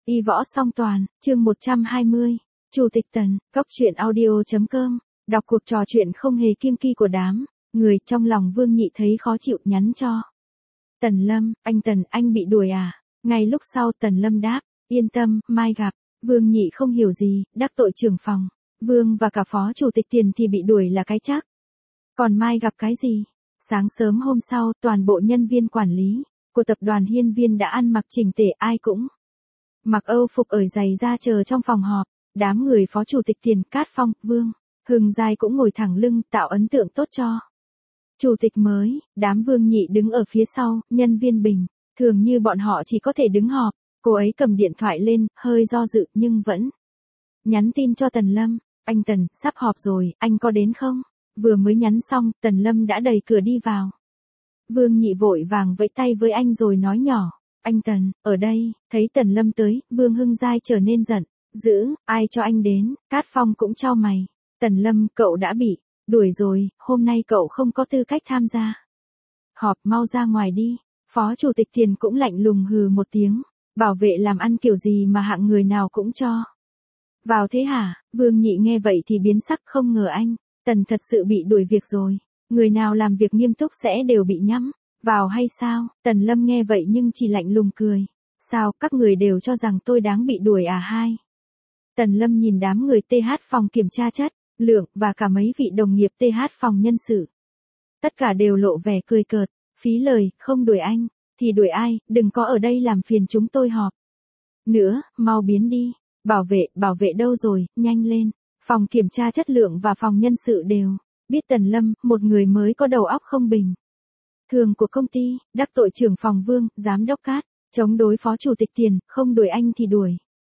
Y võ song toàn, chương 120. Chủ tịch Tần, Cóc truyện audio.com, đọc cuộc trò chuyện không hề kiêng kỵ của đám người. Trong lòng Vương Nhị thấy khó chịu, nhắn cho Tần Lâm, anh Tần, anh bị đuổi à? Ngay lúc sau Tần Lâm đáp, yên tâm, mai gặp. Vương Nhị không hiểu gì, đắc tội trưởng phòng Vương và cả phó chủ tịch Tiền thì bị đuổi là cái chắc. Còn mai gặp cái gì? Sáng sớm hôm sau, toàn bộ nhân viên quản lý của tập đoàn Hiên Viên đã ăn mặc chỉnh tề, ai cũng mặc Âu phục ở giày ra chờ trong phòng họp. Đám người phó chủ tịch Tiền, Cát Phong, Vương Hưng Giai cũng ngồi thẳng lưng, tạo ấn tượng tốt cho chủ tịch mới. Đám Vương Nhị đứng ở phía sau, nhân viên bình thường như bọn họ chỉ có thể đứng họp. Cô ấy cầm điện thoại lên, hơi do dự nhưng vẫn nhắn tin cho Tần Lâm, anh Tần, sắp họp rồi, anh có đến không? Vừa mới nhắn xong, Tần Lâm đã đẩy cửa đi vào. Vương Nhị vội vàng vẫy tay với anh rồi nói nhỏ, anh Tần, ở đây. Thấy Tần Lâm tới, Vương Hưng Giai trở nên giận dữ, ai cho anh đến? Cát Phong cũng chau mày, Tần Lâm, cậu đã bị đuổi rồi, hôm nay cậu không có tư cách tham gia họp, mau ra ngoài đi. Phó chủ tịch Tiền cũng lạnh lùng hừ một tiếng, bảo vệ làm ăn kiểu gì mà hạng người nào cũng cho vào thế hả? Vương Nhị nghe vậy thì biến sắc, không ngờ anh Tần thật sự bị đuổi việc rồi. Người nào làm việc nghiêm túc sẽ đều bị nhắm vào hay sao? Tần Lâm nghe vậy nhưng chỉ lạnh lùng cười. Sao, các người đều cho rằng tôi đáng bị đuổi à hai? Tần Lâm nhìn đám người TH phòng kiểm tra chất lượng và cả mấy vị đồng nghiệp TH phòng nhân sự. Tất cả đều lộ vẻ cười cợt, phí lời, không đuổi anh thì đuổi ai, đừng có ở đây làm phiền chúng tôi họp nữa, mau biến đi. Bảo vệ đâu rồi, nhanh lên. Phòng kiểm tra chất lượng và phòng nhân sự đều biết Tần Lâm, một người mới có đầu óc không bình thường của công ty, đắc tội trưởng phòng Vương, giám đốc Cát, chống đối phó chủ tịch Tiền, không đuổi anh thì đuổi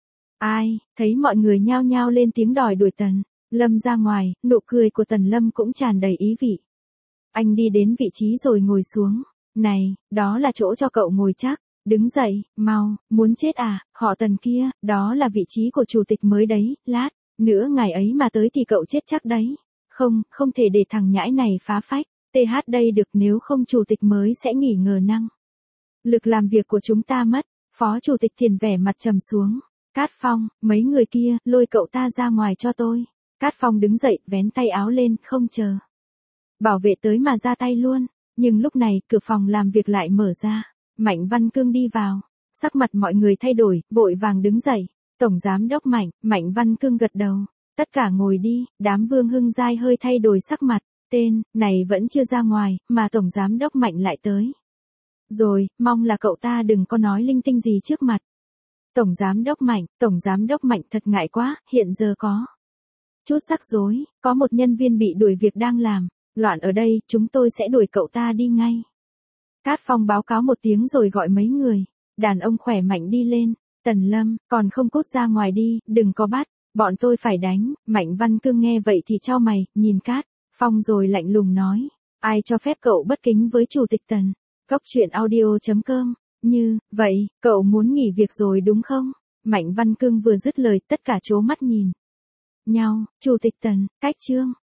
ai? Thấy mọi người nhao nhao lên tiếng đòi đuổi Tần Lâm ra ngoài, nụ cười của Tần Lâm cũng tràn đầy ý vị. Anh đi đến vị trí rồi ngồi xuống. Này, đó là chỗ cho cậu ngồi chắc. Đứng dậy, mau, muốn chết à? Họ Tần kia, đó là vị trí của chủ tịch mới đấy, lát nữa ngày ấy mà tới thì cậu chết chắc đấy. Không thể để thằng nhãi này phá phách. TH đây được, nếu không chủ tịch mới sẽ nghỉ ngờ năng lực làm việc của chúng ta mất. Phó chủ tịch Tiền vẻ mặt trầm xuống. Cát Phong, mấy người kia, lôi cậu ta ra ngoài cho tôi. Cát Phong đứng dậy, vén tay áo lên, không chờ bảo vệ tới mà ra tay luôn. Nhưng lúc này, cửa phòng làm việc lại mở ra. Mạnh Văn Cương đi vào. Sắc mặt mọi người thay đổi, vội vàng đứng dậy. Tổng giám đốc Mạnh Văn Cương gật đầu. Tất cả ngồi đi. Đám Vương Hưng Giai hơi thay đổi sắc mặt. Tên này vẫn chưa ra ngoài, mà tổng giám đốc Mạnh lại tới rồi, mong là cậu ta đừng có nói linh tinh gì trước mặt tổng giám đốc Mạnh thật ngại quá, hiện giờ có chút rắc rối, có một nhân viên bị đuổi việc đang làm loạn ở đây, chúng tôi sẽ đuổi cậu ta đi ngay. Cát Phong báo cáo một tiếng rồi gọi mấy người đàn ông khỏe mạnh đi lên. Tần Lâm, còn không cút ra ngoài đi, đừng có bắt bọn tôi phải đánh. Mạnh Văn Cương nghe vậy thì chau mày, nhìn Cát Phong rồi lạnh lùng nói, ai cho phép cậu bất kính với chủ tịch Tần? Cóc truyện audio.com, như vậy, cậu muốn nghỉ việc rồi đúng không? Mạnh Văn Cương vừa dứt lời, tất cả trố mắt nhìn nhau. Chủ tịch Tần, cách chương